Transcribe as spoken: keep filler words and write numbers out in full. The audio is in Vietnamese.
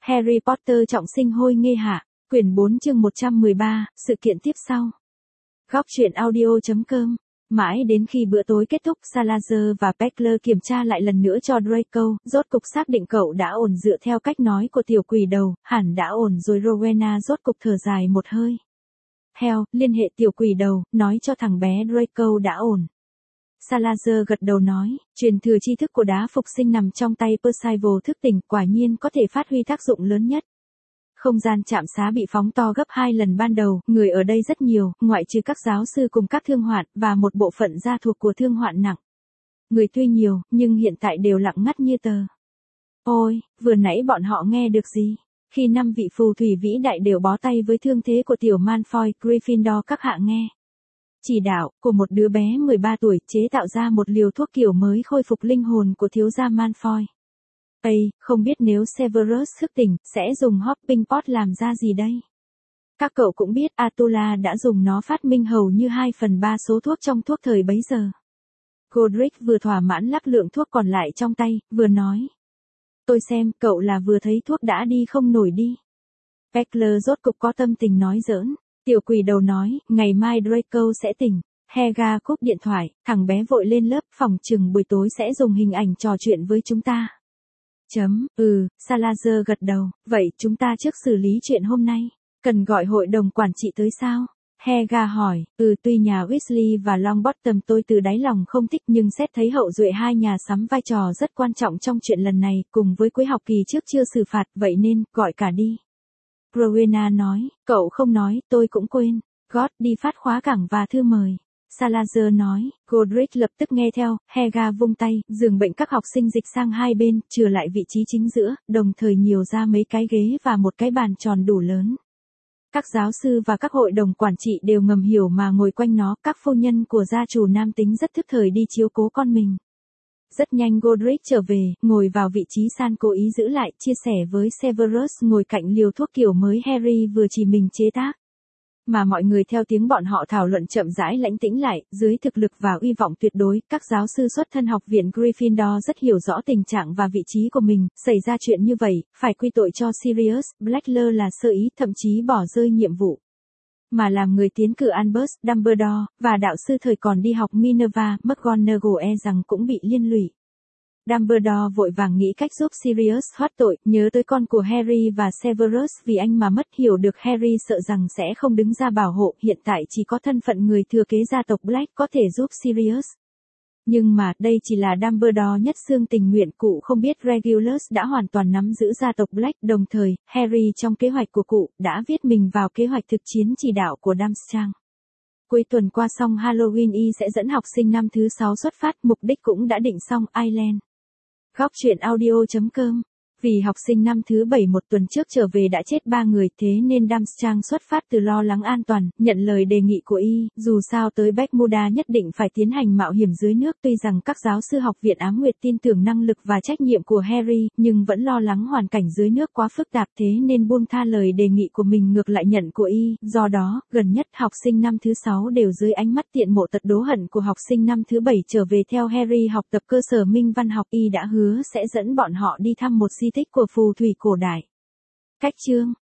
Harry Potter trọng sinh hôi nghê hạ, quyển bốn chương một trăm mười ba, sự kiện tiếp sau. Góc truyện audio chấm com. Mãi đến khi bữa tối kết thúc, Salazar và Peckler kiểm tra lại lần nữa cho Draco, rốt cục xác định cậu đã ổn dựa theo cách nói của tiểu quỷ đầu, hẳn đã ổn rồi. Rowena rốt cục thở dài một hơi. Heo, liên hệ tiểu quỷ đầu, nói cho thằng bé Draco đã ổn. Salazar gật đầu nói, truyền thừa tri thức của đá phục sinh nằm trong tay Percival thức tỉnh, quả nhiên có thể phát huy tác dụng lớn nhất. Không gian trạm xá bị phóng to gấp hai lần ban đầu, người ở đây rất nhiều, ngoại trừ các giáo sư cùng các thương hoạn, và một bộ phận gia thuộc của thương hoạn nặng. Người tuy nhiều, nhưng hiện tại đều lặng ngắt như tờ. Ôi, vừa nãy bọn họ nghe được gì? Khi năm vị phù thủy vĩ đại đều bó tay với thương thế của tiểu Malfoy, Gryffindor các hạ nghe. Chỉ đạo, của một đứa bé mười ba tuổi, chế tạo ra một liều thuốc kiểu mới khôi phục linh hồn của thiếu gia Malfoy. Ây, không biết nếu Severus thức tỉnh, sẽ dùng Hopping Pot làm ra gì đây? Các cậu cũng biết Atula đã dùng nó phát minh hầu như hai phần ba số thuốc trong thuốc thời bấy giờ. Godric vừa thỏa mãn lắp lượng thuốc còn lại trong tay, vừa nói. Tôi xem, cậu là vừa thấy thuốc đã đi không nổi đi. Peckler rốt cục có tâm tình nói giỡn. Tiểu quỷ đầu nói, ngày mai Draco sẽ tỉnh. Helga cúp điện thoại, thằng bé vội lên lớp, phòng chừng buổi tối sẽ dùng hình ảnh trò chuyện với chúng ta. Chấm, ừ, Salazar gật đầu, vậy chúng ta trước xử lý chuyện hôm nay. Cần gọi hội đồng quản trị tới sao? Helga hỏi, ừ tuy nhà Weasley và Longbottom tôi từ đáy lòng không thích nhưng xét thấy hậu duệ hai nhà sắm vai trò rất quan trọng trong chuyện lần này, cùng với cuối học kỳ trước chưa xử phạt, vậy nên, gọi cả đi. Rowena nói, cậu không nói, tôi cũng quên. God đi phát khóa cảng và thư mời. Salazar nói, Godric lập tức nghe theo, Helga vung tay, giường bệnh các học sinh dịch sang hai bên, trừ lại vị trí chính giữa, đồng thời nhiều ra mấy cái ghế và một cái bàn tròn đủ lớn. Các giáo sư và các hội đồng quản trị đều ngầm hiểu mà ngồi quanh nó, các phu nhân của gia chủ nam tính rất thức thời đi chiếu cố con mình. Rất nhanh Godric trở về, ngồi vào vị trí San cố ý giữ lại, chia sẻ với Severus ngồi cạnh liều thuốc kiểu mới Harry vừa chỉ mình chế tác. Mà mọi người theo tiếng bọn họ thảo luận chậm rãi lãnh tĩnh lại, dưới thực lực và uy vọng tuyệt đối, các giáo sư xuất thân học viện Gryffindor rất hiểu rõ tình trạng và vị trí của mình, xảy ra chuyện như vậy, phải quy tội cho Sirius Black là sơ ý, thậm chí bỏ rơi nhiệm vụ. Mà làm người tiến cử Albus Dumbledore, và đạo sư thời còn đi học Minerva McGonagall e rằng cũng bị liên lụy. Dumbledore vội vàng nghĩ cách giúp Sirius thoát tội, nhớ tới con của Harry và Severus vì anh mà mất, hiểu được Harry sợ rằng sẽ không đứng ra bảo hộ, hiện tại chỉ có thân phận người thừa kế gia tộc Black có thể giúp Sirius. Nhưng mà, đây chỉ là Dumbledore nhất xương tình nguyện, cụ không biết Regulus đã hoàn toàn nắm giữ gia tộc Black, đồng thời, Harry trong kế hoạch của cụ, đã viết mình vào kế hoạch thực chiến chỉ đạo của Durmstrang. Cuối tuần qua xong Halloween y sẽ dẫn học sinh năm thứ sáu xuất phát, mục đích cũng đã định xong, Ireland. Góc truyện audio chấm com. Vì học sinh năm thứ bảy một tuần trước trở về đã chết ba người, thế nên Durmstrang xuất phát từ lo lắng an toàn, nhận lời đề nghị của y, dù sao tới Bermuda nhất định phải tiến hành mạo hiểm dưới nước. Tuy rằng các giáo sư học viện Ám Nguyệt tin tưởng năng lực và trách nhiệm của Harry, nhưng vẫn lo lắng hoàn cảnh dưới nước quá phức tạp, thế nên buông tha lời đề nghị của mình ngược lại nhận của y. Do đó, gần nhất học sinh năm thứ sáu đều dưới ánh mắt tiện mộ tật đố hận của học sinh năm thứ bảy trở về theo Harry học tập cơ sở Minh Văn học. Y đã hứa sẽ dẫn bọn họ đi thăm một di tích của phù thủy cổ đại. Cách chương